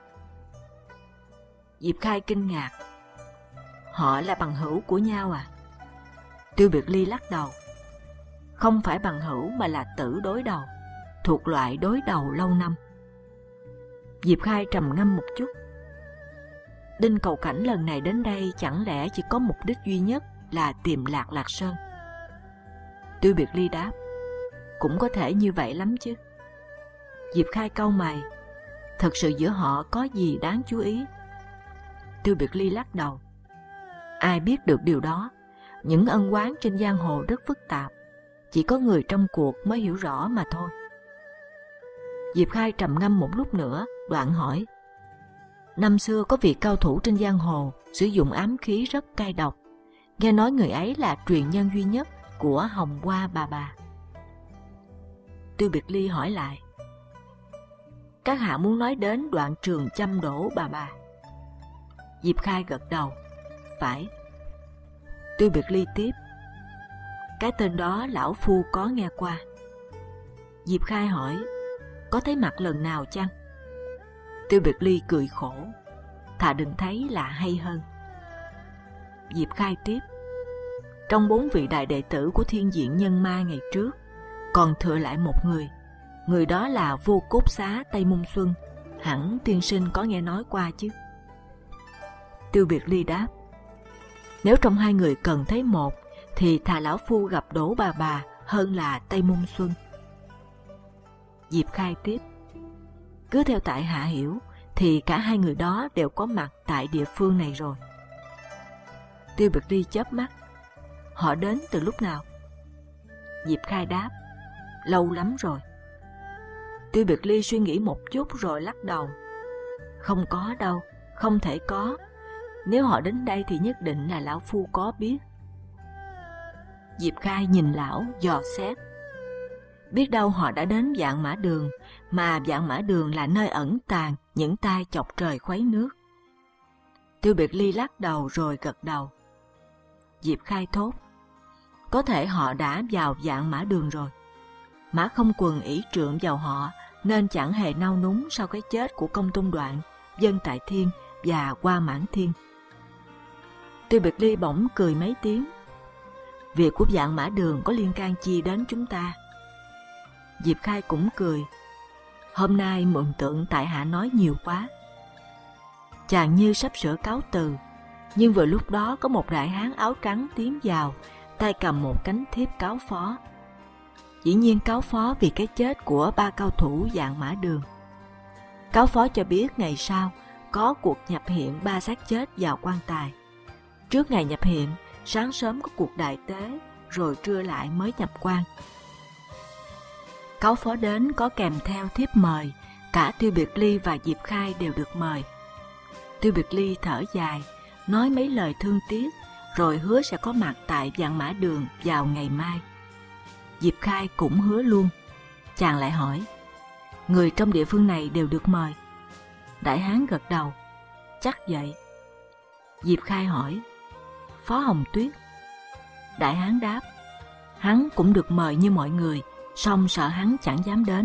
Speaker 2: Diệp Khai kinh ngạc: họ là bằng hữu của nhau à? Tiêu Biệt Ly lắc đầu: không phải bằng hữu mà là tử đối đầu, thuộc loại đối đầu lâu năm. Diệp Khai trầm ngâm một chút: Đinh Cầu Cảnh lần này đến đây chẳng lẽ chỉ có mục đích duy nhất là tìm Lạc Lạc Sơn? Tiêu Biệt Ly đáp: cũng có thể như vậy lắm chứ. Diệp Khai cau mày: thật sự giữa họ có gì đáng chú ý? Tiêu Biệt Ly lắc đầu: ai biết được điều đó? Những ân oán trên giang hồ rất phức tạp, chỉ có người trong cuộc mới hiểu rõ mà thôi. Diệp Khai trầm ngâm một lúc nữa, đoạn hỏi: năm xưa có vị cao thủ trên giang hồ sử dụng ám khí rất cay độc, nghe nói người ấy là truyền nhân duy nhất của Hồng Hoa bà bà. Tiêu Biệt Ly hỏi lại: các hạ muốn nói đến Đoạn Trường chăm đổ bà bà? Diệp Khai gật đầu: phải. Tiêu Biệt Ly tiếp: cái tên đó lão phu có nghe qua. Diệp Khai hỏi: có thấy mặt lần nào chăng? Tiêu Biệt Ly cười khổ: thà đừng thấy là hay hơn. Diệp Khai tiếp: trong bốn vị đại đệ tử của Thiên Diện Nhân Ma ngày trước, còn thừa lại một người. Người đó là Vô Cốt Xá Tây Môn Xuân, hẳn tiên sinh có nghe nói qua chứ? Tiêu Biệt Ly đáp: nếu trong hai người cần thấy một, thì thà lão phu gặp Đỗ bà bà hơn là Tây Môn Xuân. Diệp Khai tiếp: cứ theo tại hạ hiểu, thì cả hai người đó đều có mặt tại địa phương này rồi. Tiêu Biệt Ly chớp mắt. Họ đến từ lúc nào? Diệp Khai đáp. Lâu lắm rồi. Tiêu Biệt Ly suy nghĩ một chút rồi lắc đầu. Không có đâu, không thể có. Nếu họ đến đây thì nhất định là lão phu có biết. Diệp Khai nhìn lão dò xét. Biết đâu họ đã đến Vạn Mã Đường, mà Vạn Mã Đường là nơi ẩn tàng những tai chọc trời khuấy nước. Tiêu Biệt Ly lắc đầu rồi gật đầu. Diệp Khai thốt. Có thể họ đã vào Vạn Mã Đường rồi. Mã Không Quần ỷ trượng vào họ nên chẳng hề nao núng sau cái chết của Công Tôn Đoạn, Dân Tại Thiên và Hoa Mãn Thiên. Tiêu Biệt Ly bỗng cười mấy tiếng. Việc của Vạn Mã Đường có liên can chi đến chúng ta? Diệp Khai cũng cười. Hôm nay mượn tượng tại hạ nói nhiều quá. Chàng như sắp sửa cáo từ, nhưng vừa lúc đó có một đại hán áo trắng tiến vào, tay cầm một cánh thiếp cáo phó. Dĩ nhiên cáo phó vì cái chết của ba cao thủ Vạn Mã Đường. Cáo phó cho biết ngày sau có cuộc nhập hiện ba xác chết vào quan tài. Trước ngày nhập hiện, sáng sớm có cuộc đại tế, rồi trưa lại mới nhập quan. Cáo phó đến có kèm theo thiếp mời, cả Tiêu Biệt Ly và Diệp Khai đều được mời. Tiêu Biệt Ly thở dài, nói mấy lời thương tiếc, rồi hứa sẽ có mặt tại Vạn Mã Đường vào ngày mai. Diệp Khai cũng hứa luôn. Chàng lại hỏi, người trong địa phương này đều được mời? Đại hán gật đầu, chắc vậy. Diệp Khai hỏi, Phó Hồng Tuyết? Đại hán đáp, hắn cũng được mời như mọi người, song sợ hắn chẳng dám đến.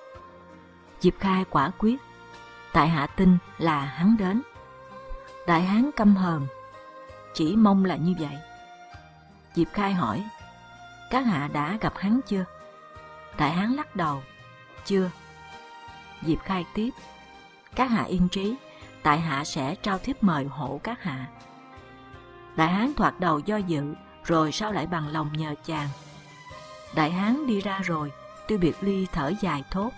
Speaker 2: Diệp Khai quả quyết, tại hạ tin là hắn đến. Đại hán căm hờn, chỉ mong là như vậy. Diệp Khai hỏi, các hạ đã gặp hắn chưa? Đại hán lắc đầu, chưa. Diệp Khai tiếp, các hạ yên trí, tại hạ sẽ trao thiếp mời hộ các hạ. Đại hán thoạt đầu do dự, rồi sau lại bằng lòng nhờ chàng. Đại hán đi ra rồi, Tiêu Biệt Ly thở dài thốt,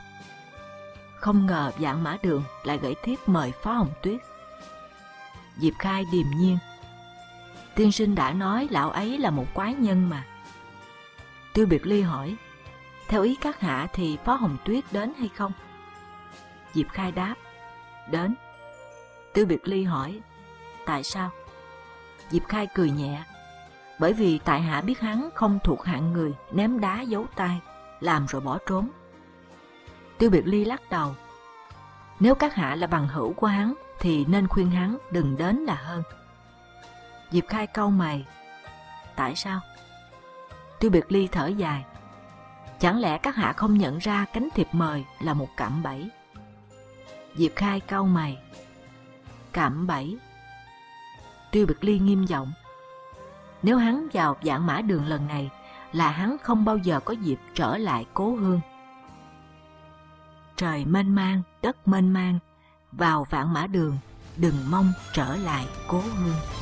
Speaker 2: không ngờ Vạn Mã Đường lại gửi thiếp mời Phó Hồng Tuyết. Diệp Khai điềm nhiên, tiên sinh đã nói lão ấy là một quái nhân mà. Tiêu Biệt Ly hỏi, theo ý các hạ thì Phó Hồng Tuyết đến hay không? Diệp Khai đáp, đến. Tiêu Biệt Ly hỏi, tại sao? Diệp Khai cười nhẹ, bởi vì tại hạ biết hắn không thuộc hạng người ném đá giấu tay, làm rồi bỏ trốn. Tiêu Biệt Ly lắc đầu, nếu các hạ là bằng hữu của hắn thì nên khuyên hắn đừng đến là hơn. Diệp Khai cau mày, tại sao? Tiêu Biệt Ly thở dài, chẳng lẽ các hạ không nhận ra cánh thiệp mời là một cạm bẫy? Diệp Khai cau mày, cạm bẫy? Tiêu Biệt Ly nghiêm giọng, nếu hắn vào Vạn Mã Đường lần này là hắn không bao giờ có dịp trở lại cố hương. Trời mênh mang, đất mênh mang, vào Vạn Mã Đường đừng mong trở lại cố hương.